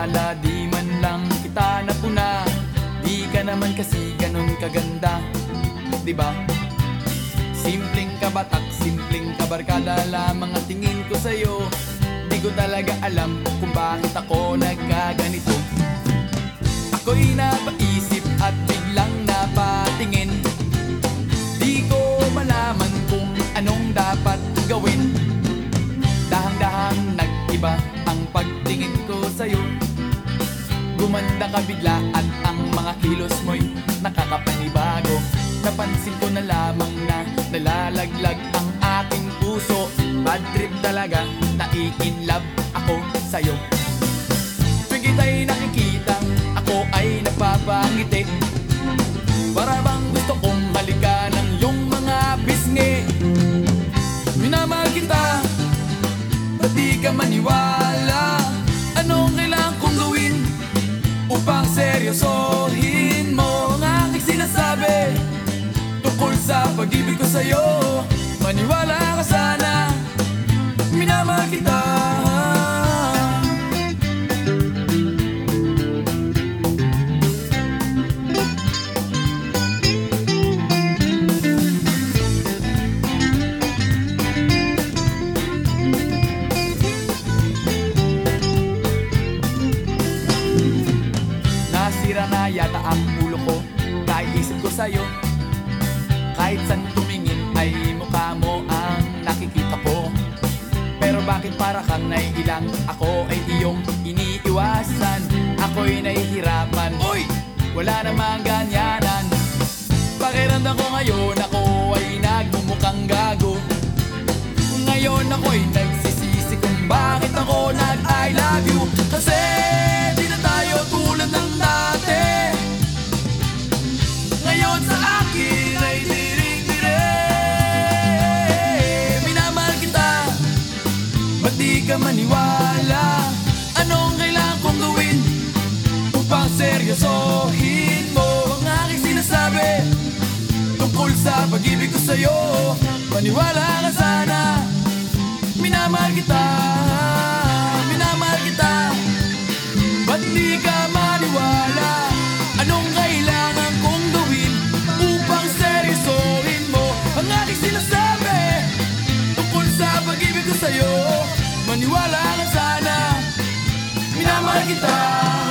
akala di man lang kita napuna. Di ka naman kasi ganun kaganda, diba? Simpleng kabatak, simpleng kabarkada lamang ang tingin ko sa'yo. Di ko talaga alam kung bakit ako nagkaganito. Ako'y napaisip at biglang napatingin. Di ko malaman kung anong dapat gawin. Dahang-dahang nag-iba ang pagtingin ko sa'yo. Gumanda ka bigla at ang mga kilos mo'y nakakapanibago. Napansin ko na lamang na nalalaglag ang aking puso. Bad trip talaga, nai-inlove ako sa'yo. Tuwing kita'y nakikita, ako ay napapangiti. Para bang gusto kong halikan ng iyong mga pisngi. Minamahal kita, ba't di ka maniwala? Anong kailangan kong gawin upang seryosohin mo ang aking sinasabi tungkol sa pag-ibig ko sa'yo? Maniwala ka sana, minamahal kita. Nasira na yata ang ulo ko, kaiisip ko sa'yo. Kahit saan tumingin ay mukha mo ang nakikita ko. Pero bakit para kang naiilang, ako ay iyong iniiwasan. Ako'y nahihirapan, uy! Wala namang ganyanan. Pakiramdam ko ngayon, ako ay nagmumukhang gago. Ngayon ako'y nagsisisi kung bakit ako nag-I love you. Kasi di na tayo tulad ng dati. Ngayon sa akin ay diring-dire. Minamahal kita, ba't di ka maniwala? Anong kailangan kong gawin upang seryosohin mo ang aking sinasabi tungkol sa pag-ibig ko sa'yo? Maniwala ka sana, minamahal kita, minamahal kita. Ba't di ka maniwala? Anong kailangan kong gawin upang seryosohin mo ang aking sinasabi tungkol sa pag-ibig ko sa'yo? Maniwala ka sana, minamahal kita.